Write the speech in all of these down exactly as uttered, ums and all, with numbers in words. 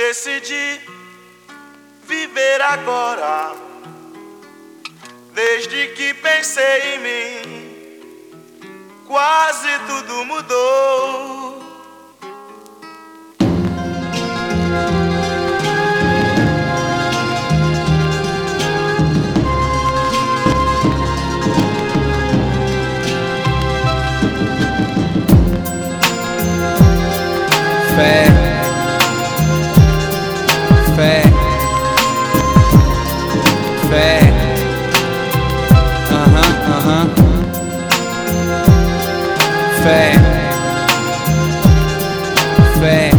Decidi viver agora. Desde que pensei em mim, quase tudo mudou. Fé, fé, fé, aham, aham, fé, fé,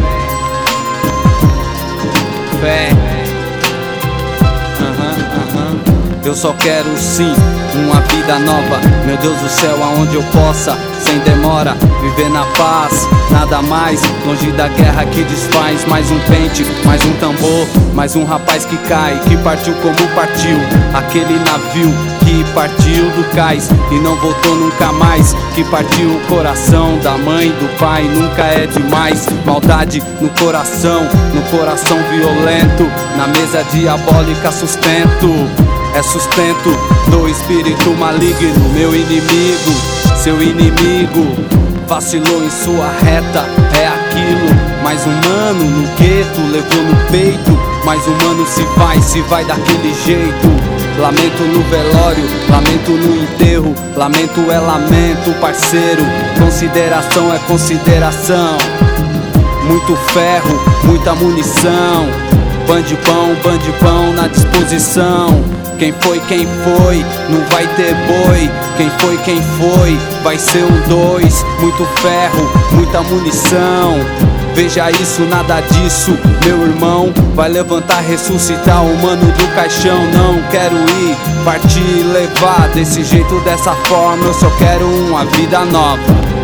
fé, aham, aham. Eu só quero sim uma vida nova, meu Deus do céu, aonde eu possa, sem demora, viver na paz, nada mais, longe da guerra que desfaz. Mais um pente, mais um tambor, mais um rapaz que cai, que partiu como partiu aquele navio que partiu do cais e não voltou nunca mais, que partiu o coração da mãe, do pai, nunca é demais. Maldade no coração, no coração violento, na mesa diabólica sustento, é sustento do espírito maligno. Meu inimigo, seu inimigo, vacilou em sua reta, é aquilo. Mais um mano no gueto, levou no peito, mais um mano se vai, se vai daquele jeito. Lamento no velório, lamento no enterro, lamento é lamento, parceiro. Consideração é consideração, muito ferro, muita munição. Bandipão, bandipão na disposição. Quem foi, quem foi, não vai ter boi. Quem foi, quem foi, vai ser um dois. Muito ferro, muita munição. Veja isso, nada disso, meu irmão. Vai levantar, ressuscitar o mano do caixão. Não quero ir, partir, levar desse jeito, dessa forma. Eu só quero uma vida nova,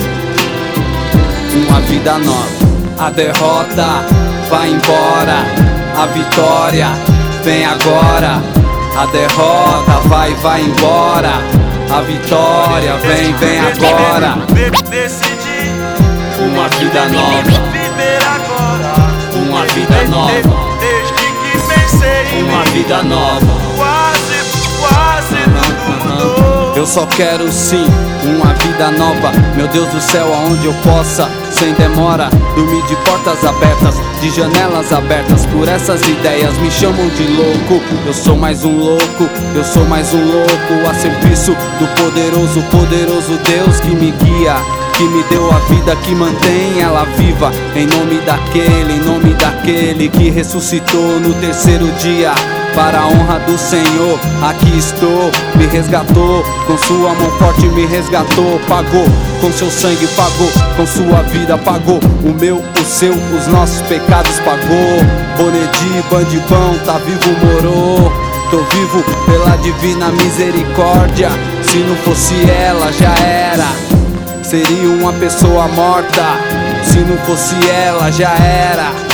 uma vida nova. A derrota vai embora, a vitória vem agora. A derrota vai, vai embora, a vitória vem, vem agora. Decidi uma vida nova, viver agora. uma vida nova, Desde que pensei em uma mim, vida nova. quase, quase tudo mudou. Eu só quero sim uma vida nova, meu Deus do céu, aonde eu possa, sem demora, dormir de portas abertas, de janelas abertas. Por essas ideias me chamam de louco. Eu sou mais um louco, eu sou mais um louco, a serviço do poderoso, poderoso Deus que me guia, que me deu a vida, que mantém ela viva. Em nome daquele, em nome daquele que ressuscitou no terceiro dia. Para a honra do Senhor, aqui estou, me resgatou, com sua mão forte me resgatou. Pagou, com seu sangue pagou, com sua vida pagou. O meu, o seu, os nossos pecados pagou. Bonedi, bandibão, tá vivo, morou. Tô vivo pela divina misericórdia. Se não fosse ela, já era, seria uma pessoa morta. Se não fosse ela, já era,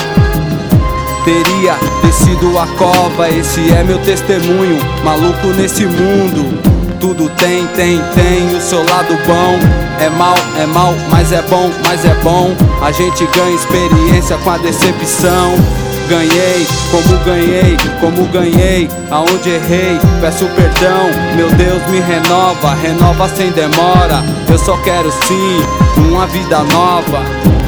teria descido a cova. Esse é meu testemunho, maluco nesse mundo. Tudo tem, tem, tem o seu lado bom. É mal, é mal, mas é bom, mas é bom. A gente ganha experiência com a decepção. Ganhei, como ganhei, como ganhei, aonde errei, peço perdão. Meu Deus me renova, renova sem demora. Eu só quero sim uma vida nova,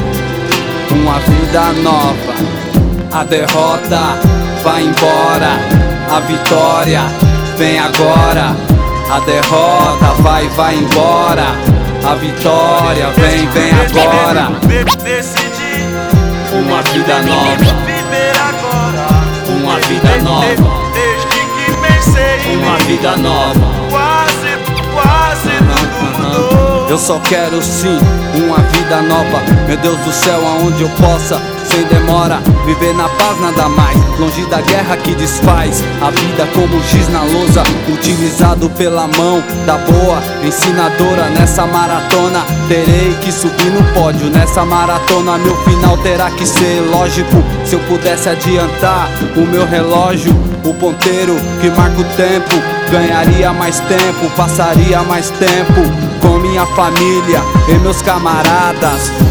uma vida nova. A derrota vai embora, a vitória vem agora. A derrota vai, vai embora, a vitória vem, vem agora. Decidi uma vida nova, viver agora. uma vida nova, Desde que pensei em uma mim, vida nova. quase, quase tudo mudou. Eu só quero sim uma vida nova, meu Deus do céu, aonde eu possa, sem demora, viver na paz, nada mais, longe da guerra que desfaz. A vida como giz na lousa, utilizado pela mão da boa ensinadora. Nessa maratona terei que subir no pódio. Nessa maratona meu final terá que ser lógico. Se eu pudesse adiantar o meu relógio, o ponteiro que marca o tempo, ganharia mais tempo, passaria mais tempo com minha família e meus camaradas.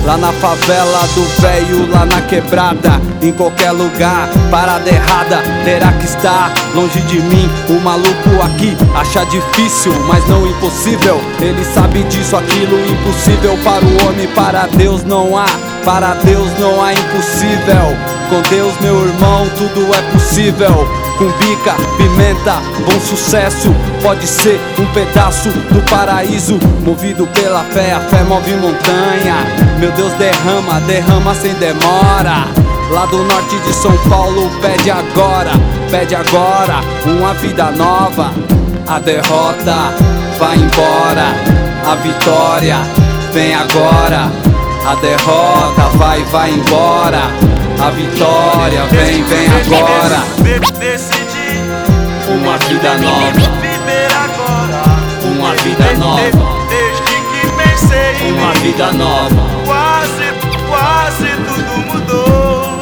Lá na favela do velho, lá na quebrada, em qualquer lugar, parada errada terá que estar longe de mim. O maluco aqui acha difícil, mas não impossível. Ele sabe disso, aquilo impossível para o homem, para Deus não há. Para Deus não há impossível. Com Deus, meu irmão, tudo é possível. Com bica, pimenta, bom sucesso. Pode ser um pedaço do paraíso. Movido pela fé, a fé move montanha. Meu Deus, derrama, derrama sem demora. Lá do norte de São Paulo, pede agora, pede agora uma vida nova. A derrota vai embora, a vitória vem agora. A derrota vai, vai embora. A vitória vem, vem agora. Decidi uma vida nova, viver agora. uma vida nova, Desde que pensei em uma mim, vida nova. quase, quase tudo mudou.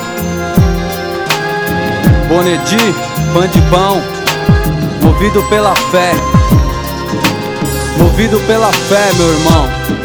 Bonedi, pão de pão, movido pela fé. Movido pela fé, meu irmão.